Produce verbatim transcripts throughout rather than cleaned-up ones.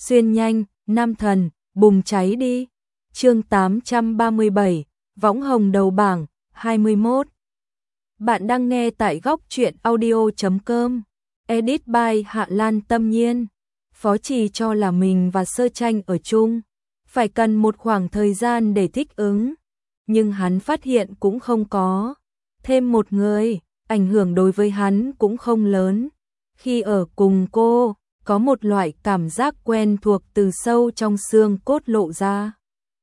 xuyên nhanh, nam thần, bùng cháy đi. Chương tám trăm ba mươi bảy, võng hồng đầu bảng, hai mươi mốt. Bạn đang nghe tại góc truyện audio chấm com. Edit by Hạ Lan Tâm Nhiên. Phó Trì cho là mình và Sơ Tranh ở chung, phải cần một khoảng thời gian để thích ứng. Nhưng hắn phát hiện cũng không có thêm một người, ảnh hưởng đối với hắn cũng không lớn. Khi ở cùng cô, có một loại cảm giác quen thuộc từ sâu trong xương cốt lộ ra.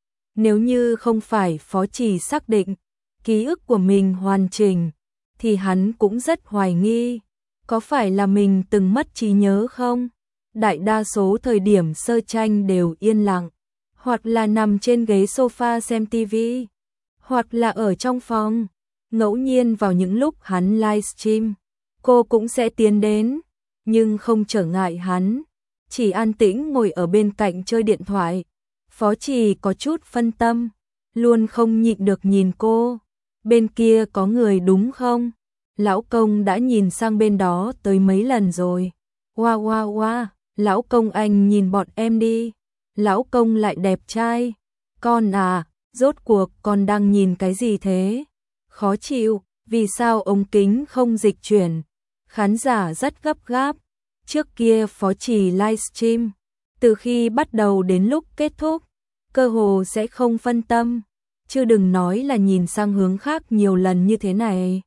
Nếu như không phải Phó Trì xác định ký ức của mình hoàn chỉnh, thì hắn cũng rất hoài nghi, có phải là mình từng mất trí nhớ không? Đại đa số thời điểm Sơ Tranh đều yên lặng, hoặc là nằm trên ghế sofa xem tivi, hoặc là ở trong phòng. Ngẫu nhiên vào những lúc hắn livestream, cô cũng sẽ tiến đến, nhưng không trở ngại hắn, chỉ an tĩnh ngồi ở bên cạnh chơi điện thoại. Phó Trì có chút phân tâm, luôn không nhịn được nhìn cô. Bên kia có người đúng không? Lão công đã nhìn sang bên đó tới mấy lần rồi. Wow wow wow, lão công anh nhìn bọn em đi. Lão công lại đẹp trai. Con à, rốt cuộc con đang nhìn cái gì thế? Khó chịu, vì sao ống kính không dịch chuyển? Khán giả rất gấp gáp. Trước kia Phó Trì livestream, từ khi bắt đầu đến lúc kết thúc, cơ hồ sẽ không phân tâm, chứ đừng nói là nhìn sang hướng khác nhiều lần như thế này.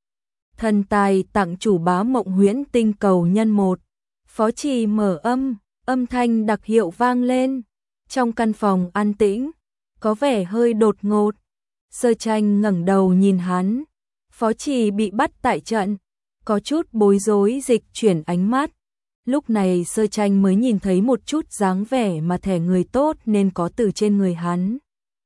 Thần tài tặng chủ bá mộng huyễn tinh cầu nhân một. Phó Trì mở âm, âm thanh đặc hiệu vang lên. Trong căn phòng an tĩnh, có vẻ hơi đột ngột. Sơ Tranh ngẩng đầu nhìn hắn. Phó Trì bị bắt tại trận, có chút bối rối dịch chuyển ánh mắt. Lúc này Sơ Tranh mới nhìn thấy một chút dáng vẻ mà thẻ người tốt nên có từ trên người hắn.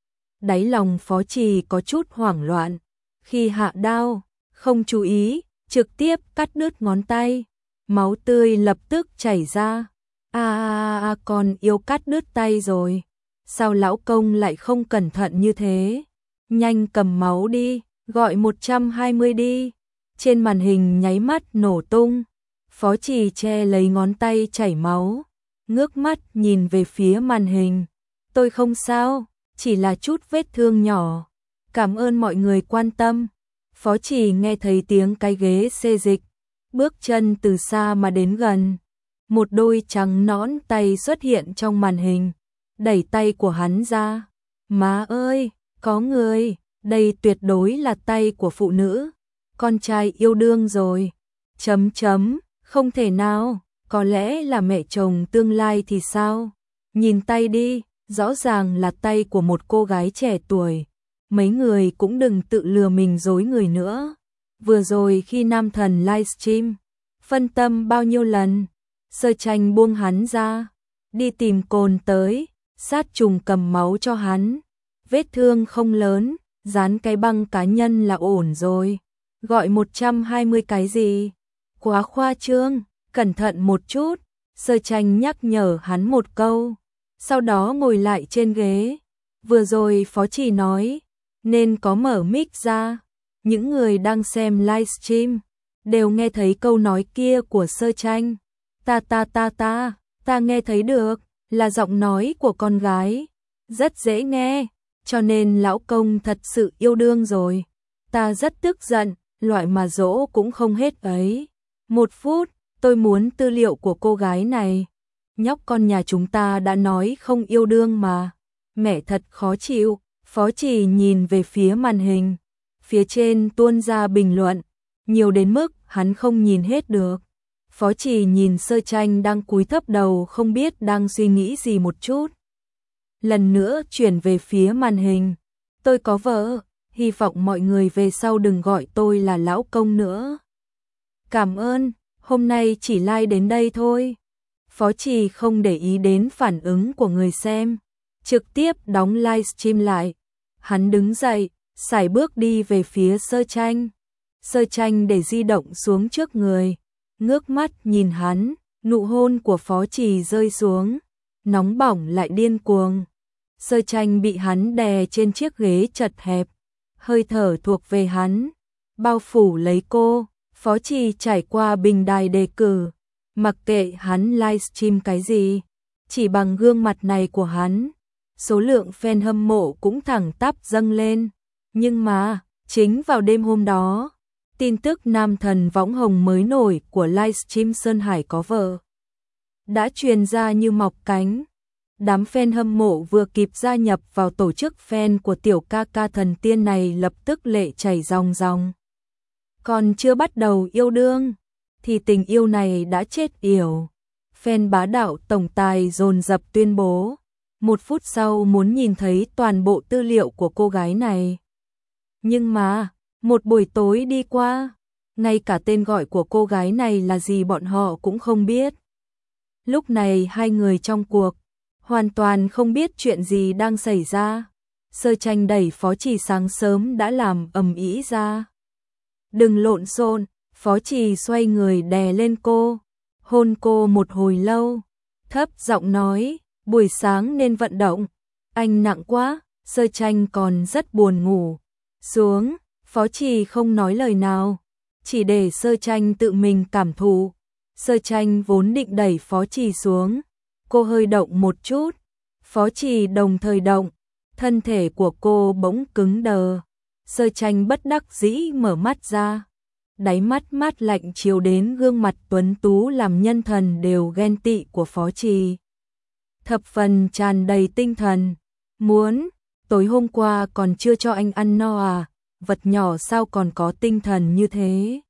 Đáy lòng Phó Trì có chút hoảng loạn. Khi hạ đao, không chú ý, trực tiếp cắt đứt ngón tay. Máu tươi lập tức chảy ra. À, à, à con yêu cắt đứt tay rồi. Sao lão công lại không cẩn thận như thế? Nhanh cầm máu đi, gọi một trăm hai mươi đi. Trên màn hình nháy mắt nổ tung. Phó Trì che lấy ngón tay chảy máu, ngước mắt nhìn về phía màn hình. Tôi không sao, chỉ là chút vết thương nhỏ. Cảm ơn mọi người quan tâm. Phó Trì nghe thấy tiếng cái ghế xê dịch, bước chân từ xa mà đến gần. Một đôi trắng nõn tay xuất hiện trong màn hình, đẩy tay của hắn ra. Má ơi, có người, đây tuyệt đối là tay của phụ nữ. Con trai yêu đương rồi. Chấm chấm. Không thể nào, có lẽ là mẹ chồng tương lai thì sao? Nhìn tay đi, rõ ràng là tay của một cô gái trẻ tuổi. Mấy người cũng đừng tự lừa mình dối người nữa. Vừa rồi khi nam thần livestream, phân tâm bao nhiêu lần, Sơ Tranh buông hắn ra, đi tìm cồn tới, sát trùng cầm máu cho hắn. Vết thương không lớn, dán cái băng cá nhân là ổn rồi. Gọi một trăm hai mươi cái gì? Quá khoa trương, cẩn thận một chút. Sơ Tranh nhắc nhở hắn một câu, sau đó ngồi lại trên ghế. Vừa rồi Phó Trì nói, nên có mở mic ra. Những người đang xem livestream đều nghe thấy câu nói kia của Sơ Tranh. Ta ta ta ta, ta nghe thấy được, là giọng nói của con gái. Rất dễ nghe, cho nên lão công thật sự yêu đương rồi. Ta rất tức giận, loại mà dỗ cũng không hết ấy. Một phút, tôi muốn tư liệu của cô gái này. Nhóc con nhà chúng ta đã nói không yêu đương mà. Mẹ thật khó chịu. Phó Trì nhìn về phía màn hình. Phía trên tuôn ra bình luận, nhiều đến mức hắn không nhìn hết được. Phó Trì nhìn Sơ Tranh đang cúi thấp đầu không biết đang suy nghĩ gì một chút. Lần nữa chuyển về phía màn hình. Tôi có vợ, hy vọng mọi người về sau đừng gọi tôi là lão công nữa. Cảm ơn, hôm nay chỉ like đến đây thôi. Phó Trì không để ý đến phản ứng của người xem, trực tiếp đóng livestream lại. Hắn đứng dậy, sải bước đi về phía Sơ Tranh. Sơ Tranh để di động xuống trước người, ngước mắt nhìn hắn, nụ hôn của Phó Trì rơi xuống, nóng bỏng lại điên cuồng. Sơ Tranh bị hắn đè trên chiếc ghế chật hẹp, hơi thở thuộc về hắn, bao phủ lấy cô. Phó Trì trải qua bình đài đề cử, mặc kệ hắn livestream cái gì, chỉ bằng gương mặt này của hắn, số lượng fan hâm mộ cũng thẳng tắp dâng lên. Nhưng mà, chính vào đêm hôm đó, tin tức nam thần võng hồng mới nổi của livestream Sơn Hải có vợ đã truyền ra như mọc cánh. Đám fan hâm mộ vừa kịp gia nhập vào tổ chức fan của tiểu ca ca thần tiên này lập tức lệ chảy ròng ròng. Còn chưa bắt đầu yêu đương, thì tình yêu này đã chết yểu. Fan bá đạo tổng tài dồn dập tuyên bố, một phút sau muốn nhìn thấy toàn bộ tư liệu của cô gái này. Nhưng mà, một buổi tối đi qua, ngay cả tên gọi của cô gái này là gì bọn họ cũng không biết. Lúc này hai người trong cuộc hoàn toàn không biết chuyện gì đang xảy ra. Sơ Tranh đẩy Phó Trì sáng sớm đã làm ầm ĩ ra. Đừng lộn xộn, Phó Trì xoay người đè lên cô, hôn cô một hồi lâu, thấp giọng nói, buổi sáng nên vận động, anh nặng quá. Sơ Tranh còn rất buồn ngủ. Xuống, Phó Trì không nói lời nào, chỉ để Sơ Tranh tự mình cảm thụ. Sơ Tranh vốn định đẩy Phó Trì xuống, cô hơi động một chút, Phó Trì đồng thời động, thân thể của cô bỗng cứng đờ. Sơ Tranh bất đắc dĩ mở mắt ra, đáy mắt mát lạnh chiếu đến gương mặt tuấn tú làm nhân thần đều ghen tị của Phó Trì. Thập phần tràn đầy tinh thần, muốn, tối hôm qua còn chưa cho anh ăn no à, vật nhỏ sao còn có tinh thần như thế.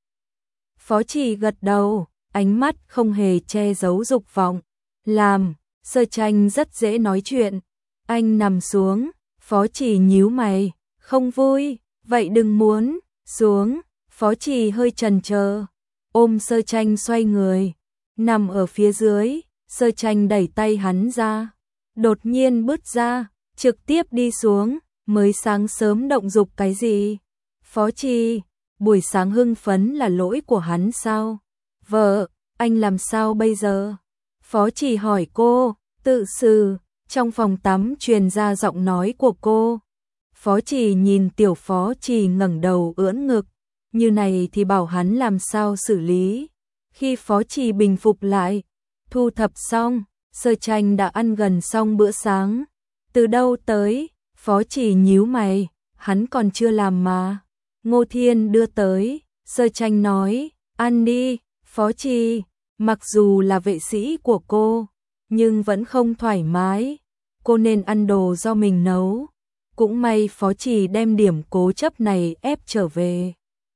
Phó Trì gật đầu, ánh mắt không hề che giấu dục vọng. Làm, Sơ Tranh rất dễ nói chuyện. Anh nằm xuống, Phó Trì nhíu mày, không vui, vậy đừng muốn, xuống. Phó Trì hơi chần chờ, ôm Sơ Tranh xoay người, nằm ở phía dưới. Sơ Tranh đẩy tay hắn ra, đột nhiên bứt ra, trực tiếp đi xuống. Mới sáng sớm động dục cái gì? Phó Trì, buổi sáng hưng phấn là lỗi của hắn sao? Vợ, anh làm sao bây giờ? Phó Trì hỏi cô, tự xử. Trong phòng tắm truyền ra giọng nói của cô. Phó Trì nhìn tiểu Phó Trì ngẩng đầu ưỡn ngực, như này thì bảo hắn làm sao xử lý. Khi Phó Trì bình phục lại, thu thập xong, Sơ Tranh đã ăn gần xong bữa sáng. Từ đâu tới? Phó Trì nhíu mày, hắn còn chưa làm mà. Ngô Thiên đưa tới. Sơ Tranh nói, ăn đi. Phó Trì, mặc dù là vệ sĩ của cô, nhưng vẫn không thoải mái. Cô nên ăn đồ do mình nấu. Cũng may Phó Trì đem điểm cố chấp này ép trở về.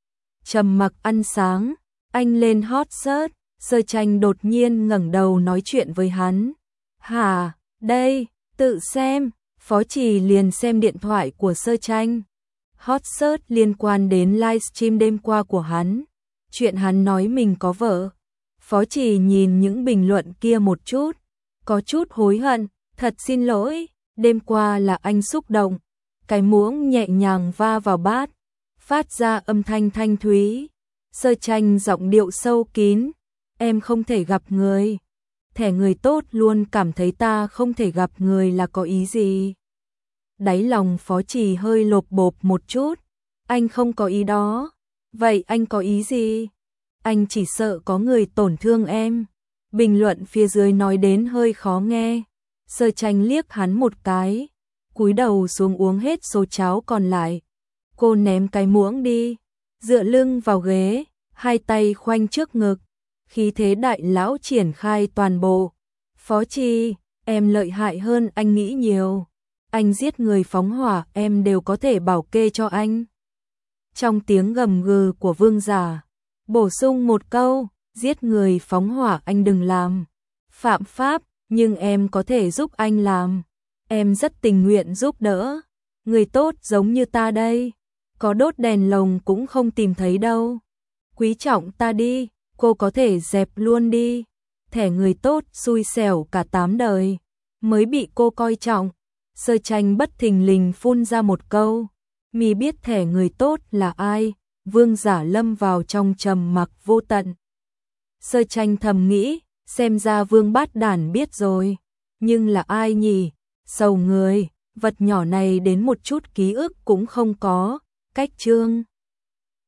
Trầm mặc ăn sáng, anh lên hot search. Sơ Tranh đột nhiên ngẩng đầu nói chuyện với hắn. Hả, đây, tự xem. Phó Trì liền xem điện thoại của Sơ Tranh. Hot search liên quan đến livestream đêm qua của hắn. Chuyện hắn nói mình có vợ. Phó Trì nhìn những bình luận kia một chút, có chút hối hận, thật xin lỗi, đêm qua là anh xúc động. Cái muỗng nhẹ nhàng va vào bát, phát ra âm thanh thanh thúy. Sơ Tranh giọng điệu sâu kín, em không thể gặp người. Thẻ người tốt luôn cảm thấy ta không thể gặp người là có ý gì. Đáy lòng Phó Trì hơi lộp bộp một chút, anh không có ý đó. Vậy anh có ý gì? Anh chỉ sợ có người tổn thương em. Bình luận phía dưới nói đến hơi khó nghe. Sơ Tranh liếc hắn một cái, cúi đầu xuống uống hết số cháo còn lại. Cô ném cái muỗng đi, dựa lưng vào ghế, hai tay khoanh trước ngực, khí thế đại lão triển khai toàn bộ. Phó Trì, em lợi hại hơn anh nghĩ nhiều. Anh giết người phóng hỏa em đều có thể bảo kê cho anh. Trong tiếng gầm gừ của vương giả, bổ sung một câu, giết người phóng hỏa anh đừng làm. Phạm pháp, nhưng em có thể giúp anh làm. Em rất tình nguyện giúp đỡ. Người tốt giống như ta đây, có đốt đèn lồng cũng không tìm thấy đâu. Quý trọng ta đi, cô có thể dẹp luôn đi. Thẻ người tốt xui xẻo cả tám đời, mới bị cô coi trọng. Sơ Tranh bất thình lình phun ra một câu, mì biết thẻ người tốt là ai? Vương giả lâm vào trong trầm mặc vô tận. Sơ Tranh thầm nghĩ, xem ra Vương Bát Đản biết rồi, nhưng là ai nhỉ? Sầu người, vật nhỏ này đến một chút ký ức cũng không có. Cách chương